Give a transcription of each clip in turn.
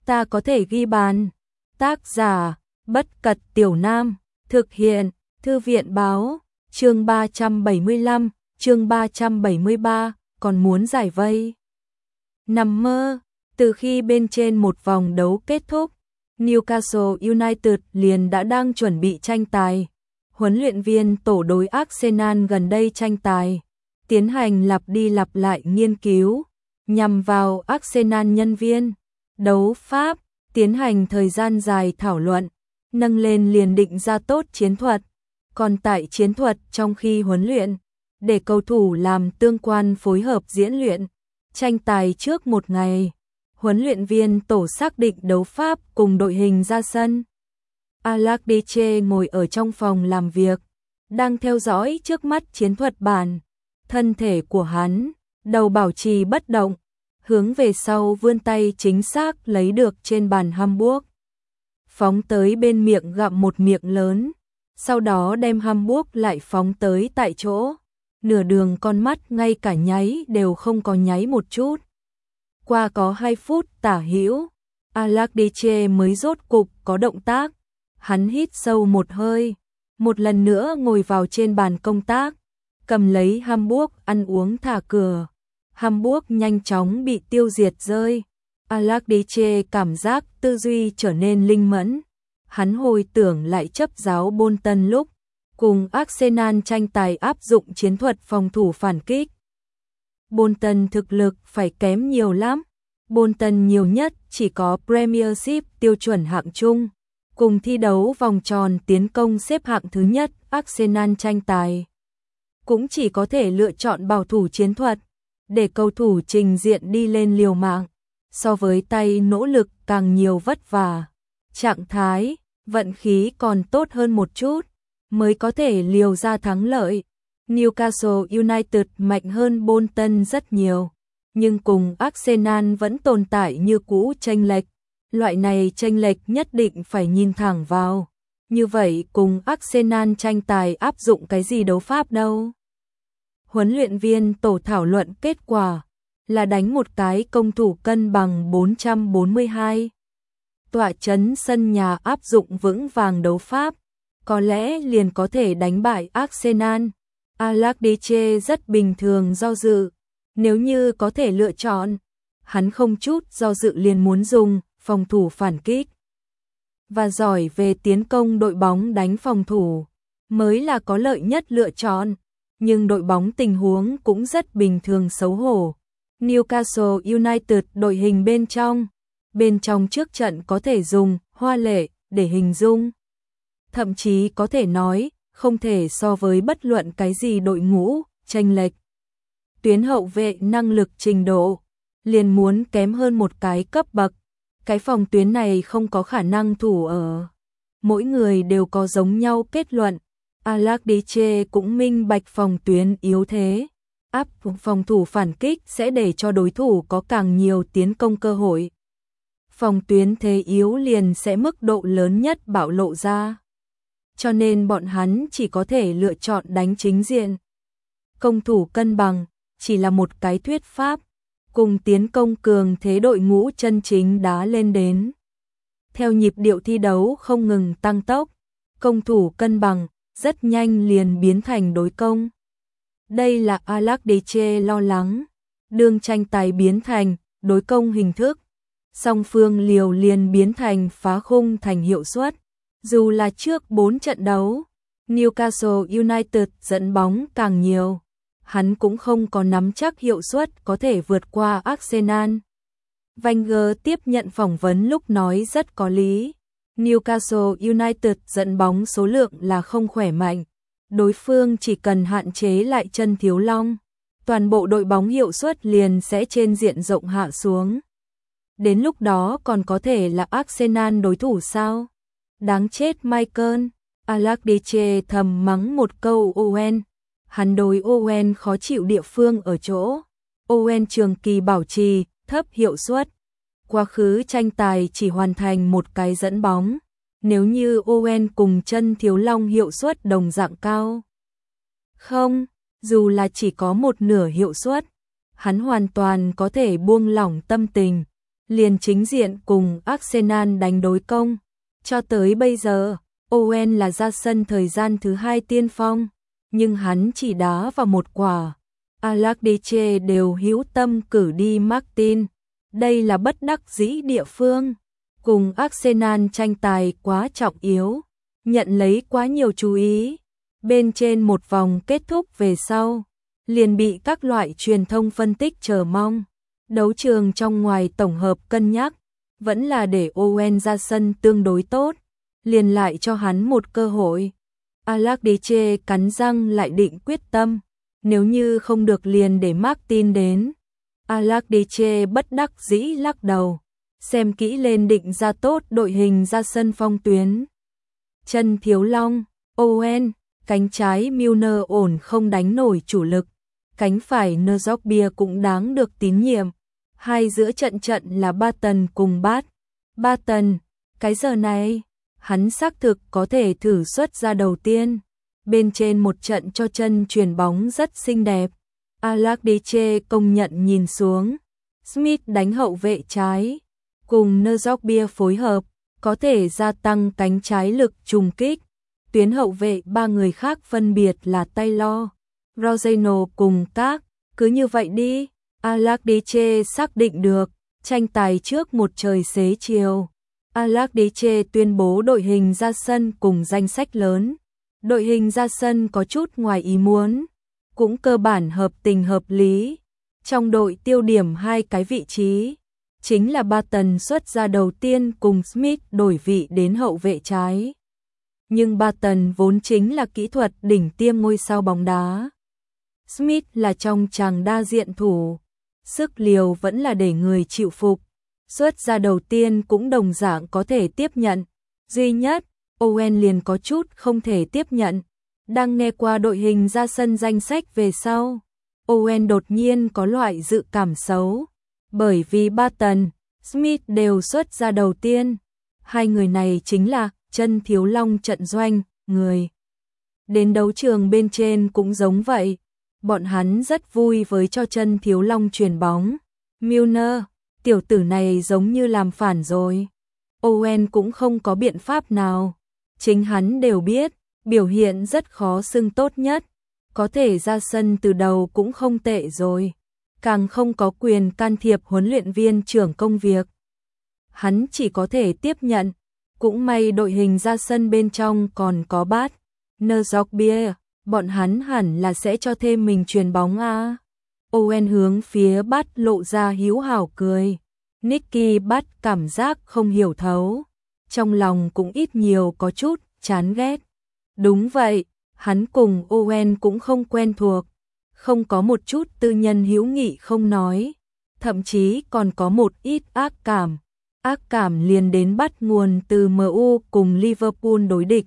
ta có thể ghi bàn. Tác giả, Bất Cật Tiểu Nam, thực hiện, Thư viện Báo, chương 375, chương 373, còn muốn giải vây. Nằm mơ, từ khi bên trên một vòng đấu kết thúc, Newcastle United liền đã đang chuẩn bị tranh tài. Huấn luyện viên tổ đối Arsenal gần đây tranh tài, tiến hành lặp đi lặp lại nghiên cứu, nhằm vào Arsenal nhân viên, đấu pháp, tiến hành thời gian dài thảo luận, nâng lên liền định ra tốt chiến thuật. Còn tại chiến thuật trong khi huấn luyện, để cầu thủ làm tương quan phối hợp diễn luyện, tranh tài trước một ngày, huấn luyện viên tổ xác định đấu pháp cùng đội hình ra sân. Allardyce ngồi ở trong phòng làm việc, đang theo dõi trước mắt chiến thuật bản. Thân thể của hắn, đầu bảo trì bất động, hướng về sau vươn tay chính xác lấy được trên bàn hamburger. Phóng tới bên miệng gặm một miệng lớn, sau đó đem hamburger lại phóng tới tại chỗ. Nửa đường con mắt ngay cả nháy đều không có nháy một chút. Qua có 2 phút tả hữu, Allardyce mới rốt cục có động tác. Hắn hít sâu một hơi, một lần nữa ngồi vào trên bàn công tác, cầm lấy hamburger ăn uống thả cửa. Hamburger nhanh chóng bị tiêu diệt rơi. Allardyce cảm giác tư duy trở nên linh mẫn. Hắn hồi tưởng lại chấp giáo Bolton lúc cùng Arsenal tranh tài áp dụng chiến thuật phòng thủ phản kích. Bolton thực lực phải kém nhiều lắm. Bolton nhiều nhất chỉ có Premiership tiêu chuẩn hạng trung, cùng thi đấu vòng tròn tiến công xếp hạng thứ nhất. Arsenal tranh tài cũng chỉ có thể lựa chọn bảo thủ chiến thuật, để cầu thủ trình diện đi lên liều mạng, so với tay nỗ lực càng nhiều vất vả. Trạng thái, vận khí còn tốt hơn một chút, mới có thể liều ra thắng lợi. Newcastle United mạnh hơn Bolton rất nhiều, nhưng cùng Arsenal vẫn tồn tại như cũ chênh lệch. Loại này chênh lệch nhất định phải nhìn thẳng vào. Như vậy cùng Arsenal tranh tài áp dụng cái gì đấu pháp đâu? Huấn luyện viên tổ thảo luận kết quả là đánh một cái công thủ cân bằng 442. Tọa trấn sân nhà áp dụng vững vàng đấu pháp, có lẽ liền có thể đánh bại Arsenal. Allardyce rất bình thường do dự, nếu như có thể lựa chọn, hắn không chút do dự liền muốn dùng phòng thủ phản kích. Và giỏi về tiến công đội bóng đánh phòng thủ mới là có lợi nhất lựa chọn, nhưng đội bóng tình huống cũng rất bình thường xấu hổ. Newcastle United đội hình bên trong trước trận có thể dùng hoa lệ để hình dung. Thậm chí có thể nói, không thể so với bất luận cái gì đội ngũ, chênh lệch. Tuyến hậu vệ năng lực trình độ, liền muốn kém hơn một cái cấp bậc. Cái phòng tuyến này không có khả năng thủ ở. Mỗi người đều có giống nhau kết luận. Allardyce cũng minh bạch phòng tuyến yếu thế. Áp phòng thủ phản kích sẽ để cho đối thủ có càng nhiều tiến công cơ hội. Phòng tuyến thế yếu liền sẽ mức độ lớn nhất bạo lộ ra. Cho nên bọn hắn chỉ có thể lựa chọn đánh chính diện. Công thủ cân bằng chỉ là một cái thuyết pháp, cùng tiến công cường thế đội ngũ chân chính đá lên đến. Theo nhịp điệu thi đấu không ngừng tăng tốc, công thủ cân bằng rất nhanh liền biến thành đối công. Đây là Allardyce lo lắng, đương tranh tài biến thành đối công hình thức, song phương liều liền biến thành phá khung thành hiệu suất. Dù là trước 4 trận đấu, Newcastle United dẫn bóng càng nhiều, hắn cũng không có nắm chắc hiệu suất có thể vượt qua Arsenal. Wenger tiếp nhận phỏng vấn lúc nói rất có lý. Newcastle United dẫn bóng số lượng là không khỏe mạnh, đối phương chỉ cần hạn chế lại chân thiếu long, toàn bộ đội bóng hiệu suất liền sẽ trên diện rộng hạ xuống. Đến lúc đó còn có thể là Arsenal đối thủ sao? Đáng chết Michael. Allardyce thầm mắng một câu Owen. Hắn đối Owen khó chịu địa phương ở chỗ Owen trường kỳ bảo trì thấp hiệu suất. Quá khứ tranh tài chỉ hoàn thành một cái dẫn bóng. Nếu như Owen cùng chân thiếu long hiệu suất đồng dạng cao. Không, dù là chỉ có một nửa hiệu suất, hắn hoàn toàn có thể buông lỏng tâm tình, liền chính diện cùng Arsenal đánh đối công. Cho tới bây giờ, Owen là ra sân thời gian thứ 2 tiên phong, nhưng hắn chỉ đá vào một quả. Allardyce đều hữu tâm cử đi Martin. Đây là bất đắc dĩ địa phương. Cùng Arsenal tranh tài quá trọng yếu, nhận lấy quá nhiều chú ý. Bên trên một vòng kết thúc về sau, liền bị các loại truyền thông phân tích chờ mong. Đấu trường trong ngoài tổng hợp cân nhắc, vẫn là để Owen ra sân tương đối tốt, liền lại cho hắn một cơ hội. Allardyce cắn răng lại định quyết tâm, nếu như không được liền để Martin đến. Allardyce bất đắc dĩ lắc đầu, xem kỹ lên định ra tốt đội hình ra sân phong tuyến. Chân thiếu long, Owen, cánh trái Milner ổn không đánh nổi chủ lực, cánh phải Nzogbia cũng đáng được tín nhiệm. Hai giữa trận là Barton cùng Barton, cái giờ này, hắn xác thực có thể thử xuất ra đầu tiên. Bên trên một trận cho chân chuyền bóng rất xinh đẹp. Allardyce công nhận nhìn xuống. Smith đánh hậu vệ trái, cùng Nzogbia phối hợp, có thể gia tăng cánh trái lực trùng kích. Tuyến hậu vệ ba người khác phân biệt là Taylor, Rosano cùng Các, cứ như vậy đi. Allardyce xác định được, tranh tài trước một trời xế chiều. Allardyce tuyên bố đội hình ra sân cùng danh sách lớn. Đội hình ra sân có chút ngoài ý muốn, cũng cơ bản hợp tình hợp lý. Trong đội tiêu điểm hai cái vị trí, chính là Barton xuất ra đầu tiên cùng Smith đổi vị đến hậu vệ trái. Nhưng Barton vốn chính là kỹ thuật đỉnh tiêm ngôi sao bóng đá. Smith là trong chàng đa diện thủ, sức liều vẫn là để người chịu phục. Xuất ra đầu tiên cũng đồng dạng có thể tiếp nhận. Duy nhất, Owen liền có chút không thể tiếp nhận. Đang nghe qua đội hình ra sân danh sách về sau, Owen đột nhiên có loại dự cảm xấu. Bởi vì Barton, Smith đều xuất ra đầu tiên. Hai người này chính là chân thiếu long trận doanh, người. Đến đấu trường bên trên cũng giống vậy. Bọn hắn rất vui với cho chân thiếu long chuyền bóng. Milner, tiểu tử này giống như làm phản rồi. Owen cũng không có biện pháp nào. Chính hắn đều biết, biểu hiện rất khó xưng tốt nhất. Có thể ra sân từ đầu cũng không tệ rồi. Càng không có quyền can thiệp huấn luyện viên trưởng công việc. Hắn chỉ có thể tiếp nhận. Cũng may đội hình ra sân bên trong còn có Nzogbia, bọn hắn hẳn là sẽ cho thêm mình chuyền bóng à. Owen hướng phía lộ ra hữu hảo cười. Nicky cảm giác không hiểu thấu. Trong lòng cũng ít nhiều có chút chán ghét. Đúng vậy, hắn cùng Owen cũng không quen thuộc. Không có một chút tư nhân hữu nghị không nói. Thậm chí còn có một ít ác cảm. Ác cảm liền đến bắt nguồn từ MU cùng Liverpool đối địch.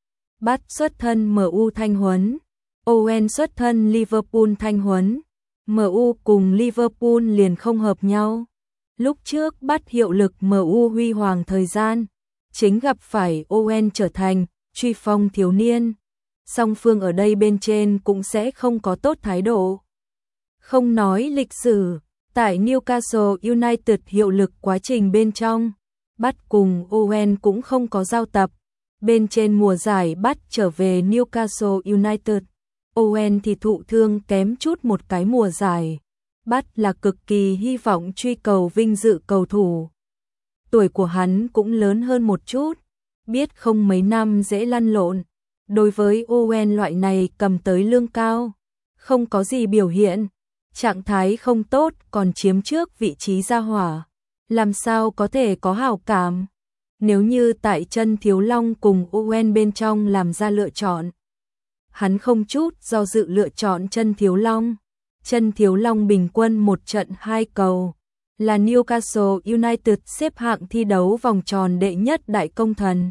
Xuất thân MU thanh huấn, Owen xuất thân Liverpool thanh huấn. MU cùng Liverpool liền không hợp nhau. Lúc trước hiệu lực MU huy hoàng thời gian, chính gặp phải Owen trở thành truy phong thiếu niên. Song phương ở đây bên trên cũng sẽ không có tốt thái độ. Không nói lịch sử, tại Newcastle United hiệu lực quá trình bên trong, cùng Owen cũng không có giao tập. Bên trên mùa giải trở về Newcastle United, Owen thì thụ thương kém chút một cái mùa giải. Là cực kỳ hy vọng truy cầu vinh dự cầu thủ. Tuổi của hắn cũng lớn hơn một chút, biết không mấy năm dễ lăn lộn. Đối với Owen loại này cầm tới lương cao, không có gì biểu hiện, trạng thái không tốt còn chiếm trước vị trí ra hỏa, làm sao có thể có hảo cảm. Nếu như tại chân thiếu long cùng Owen bên trong làm ra lựa chọn, hắn không chút do dự lựa chọn chân thiếu long. Chân thiếu long bình quân một trận 2 cầu, là Newcastle United xếp hạng thi đấu vòng tròn đệ nhất đại công thần.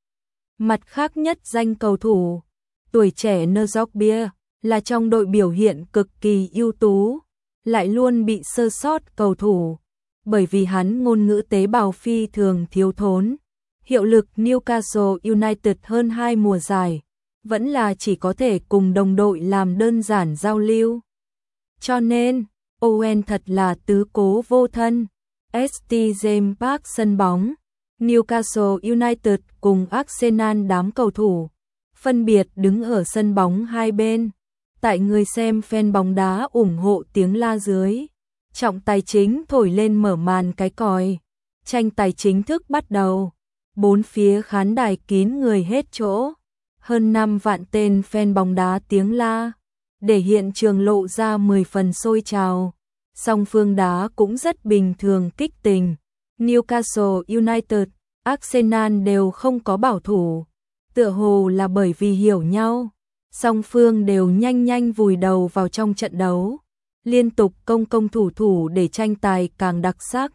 Mặt khác nhất danh cầu thủ, tuổi trẻ Nzogbia, là trong đội biểu hiện cực kỳ ưu tú, lại luôn bị sơ sót cầu thủ, bởi vì hắn ngôn ngữ tế bào phi thường thiếu thốn. Hiệu lực Newcastle United hơn 2 mùa giải, vẫn là chỉ có thể cùng đồng đội làm đơn giản giao lưu. Cho nên, Owen thật là tứ cố vô thân. St James Park sân bóng, Newcastle United cùng Arsenal đám cầu thủ phân biệt đứng ở sân bóng hai bên. Tại người xem fan bóng đá ủng hộ tiếng la dưới. Trọng tài chính thổi lên mở màn cái còi. Tranh tài chính thức bắt đầu. Bốn phía khán đài kín người hết chỗ. Hơn 5 vạn tên fan bóng đá tiếng la. Để hiện trường lộ ra 10 phần sôi trào. Song phương đá cũng rất bình thường kích tình. Newcastle United, Arsenal đều không có bảo thủ. Tựa hồ là bởi vì hiểu nhau. Song phương đều nhanh nhanh vùi đầu vào trong trận đấu. Liên tục công thủ để tranh tài càng đặc sắc.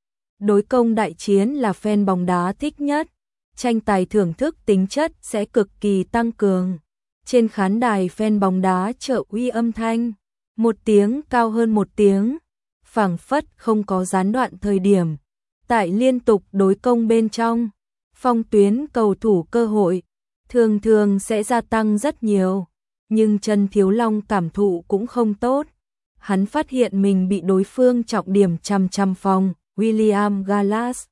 Đối công đại chiến là fan bóng đá thích nhất. Tranh tài thưởng thức tính chất sẽ cực kỳ tăng cường. Trên khán đài fan bóng đá trợ uy âm thanh. Một tiếng cao hơn một tiếng. Phảng phất không có gián đoạn thời điểm. Tại liên tục đối công bên trong. Phong tuyến cầu thủ cơ hội. Thường sẽ gia tăng rất nhiều. Nhưng Trần Thiếu Long cảm thụ cũng không tốt. Hắn phát hiện mình bị đối phương trọng điểm chằm phòng, William Gallas.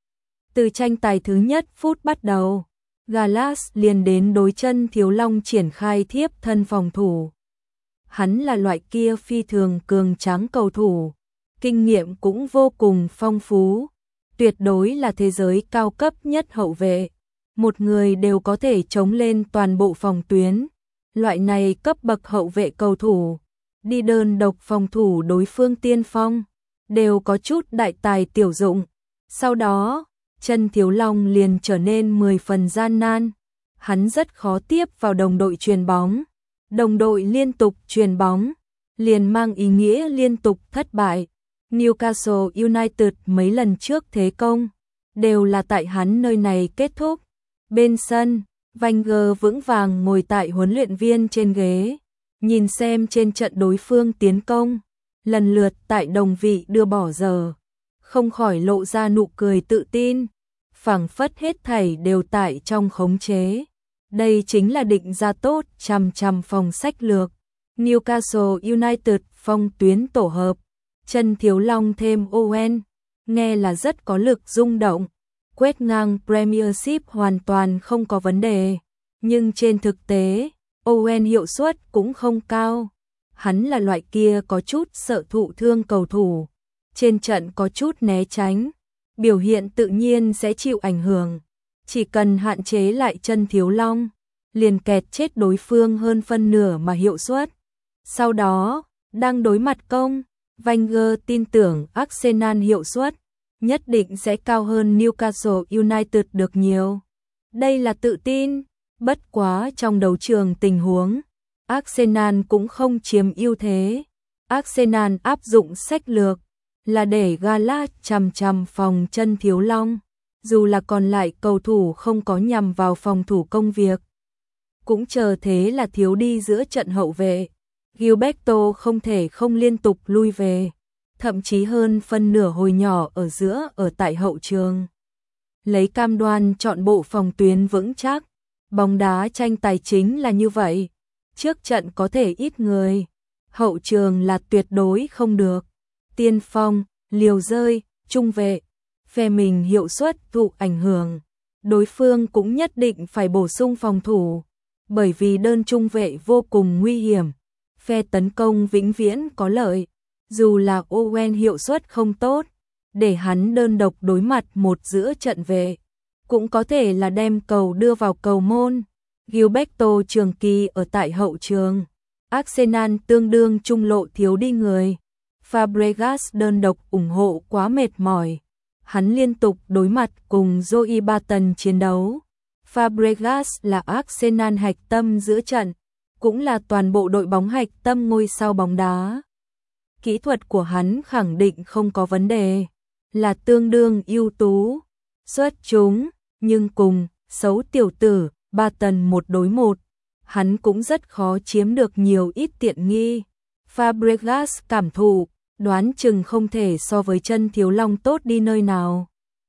Từ tranh tài thứ nhất phút bắt đầu, Gallas liền đến đối Trần Thiếu Long triển khai thiếp thân phòng thủ. Hắn là loại kia phi thường cường tráng cầu thủ, kinh nghiệm cũng vô cùng phong phú, tuyệt đối là thế giới cao cấp nhất hậu vệ. Một người đều có thể chống lên toàn bộ phòng tuyến. Loại này cấp bậc hậu vệ cầu thủ, đi đơn độc phòng thủ đối phương tiên phong, đều có chút đại tài tiểu dụng. Sau đó, Trần Thiếu Long liền trở nên 10 phần gian nan. Hắn rất khó tiếp vào đồng đội chuyền bóng. Đồng đội liên tục chuyền bóng, liền mang ý nghĩa liên tục thất bại. Newcastle United mấy lần trước thế công, đều là tại hắn nơi này kết thúc. Bên sân, Wenger vững vàng ngồi tại huấn luyện viên trên ghế, nhìn xem trên trận đối phương tiến công, lần lượt tại đồng vị đưa bỏ giờ, không khỏi lộ ra nụ cười tự tin, phảng phất hết thảy đều tại trong khống chế. Đây chính là định ra tốt chằm phòng sách lược. Newcastle United phong tuyến tổ hợp, Trần Thiếu Long thêm Owen, nghe là rất có lực rung động. Quét ngang Premiership hoàn toàn không có vấn đề, nhưng trên thực tế, Owen hiệu suất cũng không cao. Hắn là loại kia có chút sợ thụ thương cầu thủ, trên trận có chút né tránh, biểu hiện tự nhiên sẽ chịu ảnh hưởng. Chỉ cần hạn chế lại Trần Thiếu Long, liền kẹt chết đối phương hơn phân nửa mà hiệu suất. Sau đó, đang đối mặt công, Wenger tin tưởng Arsenal hiệu suất nhất định sẽ cao hơn Newcastle United được nhiều. Đây là tự tin, bất quá trong đấu trường tình huống, Arsenal cũng không chiếm ưu thế. Arsenal áp dụng sách lược là để Gallas chằm phòng Trần Thiếu Long, dù là còn lại cầu thủ không có nhằm vào phòng thủ công việc. Cũng chờ thế là thiếu đi giữa trận hậu vệ. Gilberto không thể không liên tục lui về, thậm chí hơn phân nửa hồi nhỏ ở giữa ở tại hậu trường. Lấy cam đoan chọn bộ phòng tuyến vững chắc, bóng đá tranh tài chính là như vậy. Trước trận có thể ít người, hậu trường là tuyệt đối không được. Tiên phong, liều rơi, trung vệ, phe mình hiệu suất thụ ảnh hưởng. Đối phương cũng nhất định phải bổ sung phòng thủ, bởi vì đơn trung vệ vô cùng nguy hiểm. Phe tấn công vĩnh viễn có lợi, dù là Owen hiệu suất không tốt, để hắn đơn độc đối mặt một giữa trận vệ, cũng có thể là đem cầu đưa vào cầu môn. Gilberto trường kỳ ở tại hậu trường, Arsenal tương đương trung lộ thiếu đi người. Fabregas đơn độc ủng hộ quá mệt mỏi, hắn liên tục đối mặt cùng Joey Barton chiến đấu. Fabregas là Arsenal hạch tâm giữa trận, cũng là toàn bộ đội bóng hạch tâm ngôi sao bóng đá. Kỹ thuật của hắn khẳng định không có vấn đề, là tương đương ưu tú, xuất chúng, nhưng cùng xấu tiểu tử Barton 1 đối 1, hắn cũng rất khó chiếm được nhiều ít tiện nghi. Fabregas cảm thụ, đoán chừng không thể so với Trần Thiếu Long tốt đi nơi nào.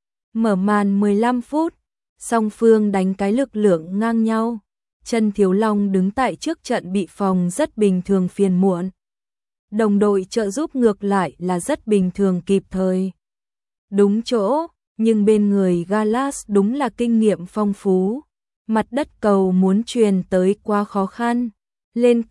Mở màn 15 phút, song phương đánh cái lực lượng ngang nhau. Trần Thiếu Long đứng tại trước trận bị phòng rất bình thường phiền muộn. Đồng đội trợ giúp ngược lại là rất bình thường kịp thời. đúng chỗ, nhưng bên người Gallas đúng là kinh nghiệm phong phú. Mặt đất cầu muốn truyền tới quá khó khăn. Lên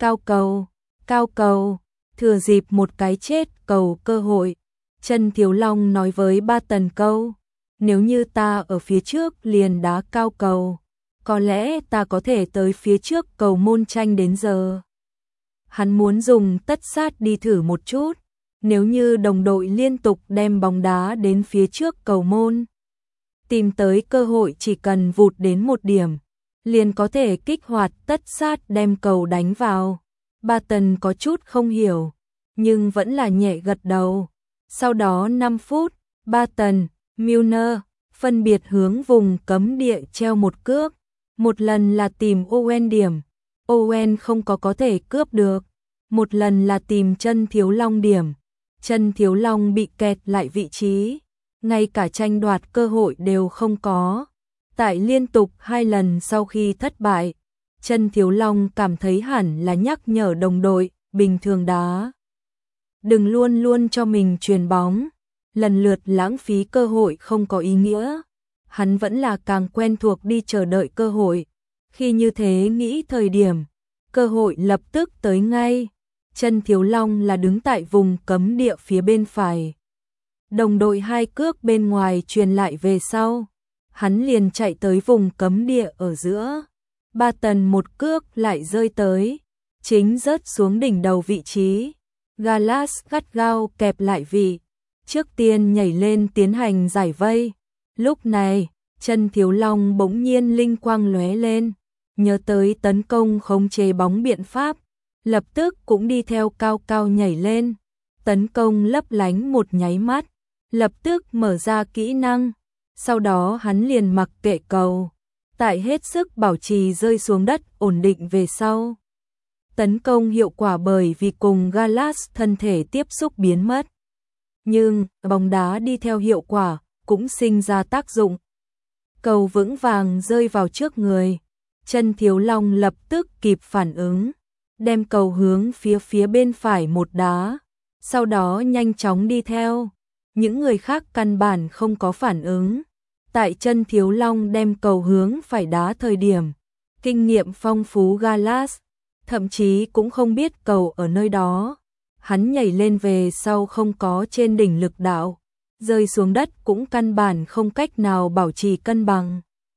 cao cầu, thừa dịp một cái chết cầu cơ hội. Chân Thiếu Long nói với Ba Tần câu, nếu như ta ở phía trước liền đá cao cầu, có lẽ ta có thể tới phía trước cầu môn tranh đến giờ. Hắn muốn dùng tất sát đi thử một chút, nếu như đồng đội liên tục đem bóng đá đến phía trước cầu môn, tìm tới cơ hội chỉ cần vụt đến một điểm, liền có thể kích hoạt tất sát đem cầu đánh vào. Ba Tần có chút không hiểu, nhưng vẫn là nhẹ gật đầu. Sau đó 5 phút, Ba Tần, Milner phân biệt hướng vùng cấm địa treo một cước. Một lần là tìm Owen điểm, Owen không có thể cướp được. Một lần là tìm Chân Thiếu Long điểm, Chân Thiếu Long bị kẹt lại vị trí, ngay cả tranh đoạt cơ hội đều không có. Tại liên tục 2 lần sau khi thất bại, Chân Thiếu Long cảm thấy hẳn là nhắc nhở đồng đội, bình thường đá. Đừng luôn luôn cho mình chuyền bóng, lần lượt lãng phí cơ hội không có ý nghĩa. Hắn vẫn là càng quen thuộc đi chờ đợi cơ hội. Khi như thế nghĩ thời điểm, cơ hội lập tức tới ngay. Chân Thiếu Long là đứng tại vùng cấm địa phía bên phải. Đồng đội 2 cước bên ngoài truyền lại về sau. Hắn liền chạy tới vùng cấm địa ở giữa. Ba Tần một cước lại rơi tới, chính rớt xuống đỉnh đầu vị trí. Gallas gắt gao kẹp lại vị, trước tiên nhảy lên tiến hành giải vây. Lúc này, Chân Thiếu Long bỗng nhiên linh quang lóe lên, nhớ tới tấn công khống chế bóng biện pháp, lập tức cũng đi theo cao cao nhảy lên, tấn công lấp lánh một nháy mắt, lập tức mở ra kỹ năng, sau đó hắn liền mặc kệ cầu, tại hết sức bảo trì rơi xuống đất ổn định về sau. Tấn công hiệu quả bởi vì cùng Gallas thân thể tiếp xúc biến mất. Nhưng, bóng đá đi theo hiệu quả, cũng sinh ra tác dụng. Cầu vững vàng rơi vào trước người. Chân Thiếu Long lập tức kịp phản ứng, đem cầu hướng phía bên phải một đá, sau đó nhanh chóng đi theo. Những người khác căn bản không có phản ứng. Tại Chân Thiếu Long đem cầu hướng phải đá thời điểm, kinh nghiệm phong phú Gallas thậm chí cũng không biết cầu ở nơi đó. Hắn nhảy lên về sau không có trên đỉnh lực đạo, rơi xuống đất cũng căn bản không cách nào bảo trì cân bằng.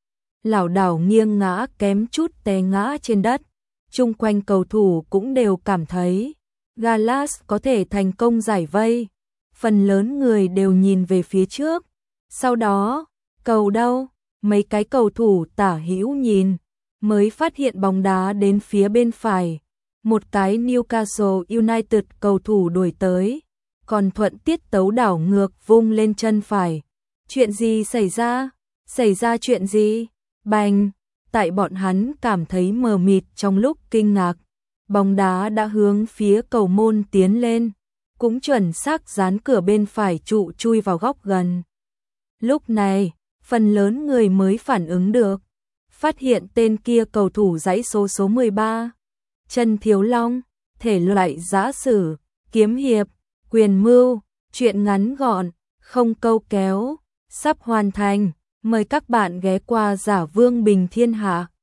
Lảo đảo nghiêng ngã kém chút té ngã trên đất. Chung quanh cầu thủ cũng đều cảm thấy Gallas có thể thành công giải vây. Phần lớn người đều nhìn về phía trước. Sau đó, cầu đâu? Mấy cái cầu thủ tả hữu nhìn, mới phát hiện bóng đá đến phía bên phải. Một cái Newcastle United cầu thủ đuổi tới, còn thuận tiết tấu đảo ngược vung lên chân phải. Chuyện gì xảy ra? Xảy ra chuyện gì? Bành! Tại bọn hắn cảm thấy mờ mịt trong lúc kinh ngạc, bóng đá đã hướng phía cầu môn tiến lên, cũng chuẩn xác dán cửa bên phải trụ chui vào góc gần. Lúc này, phần lớn người mới phản ứng được, phát hiện tên kia cầu thủ dãy số 13. Chân Thiếu Long, thể loại giã sử, kiếm hiệp, quyền mưu, truyện ngắn gọn, không câu kéo, sắp hoàn thành. Mời các bạn ghé qua Giả Vương Bình Thiên Hạ.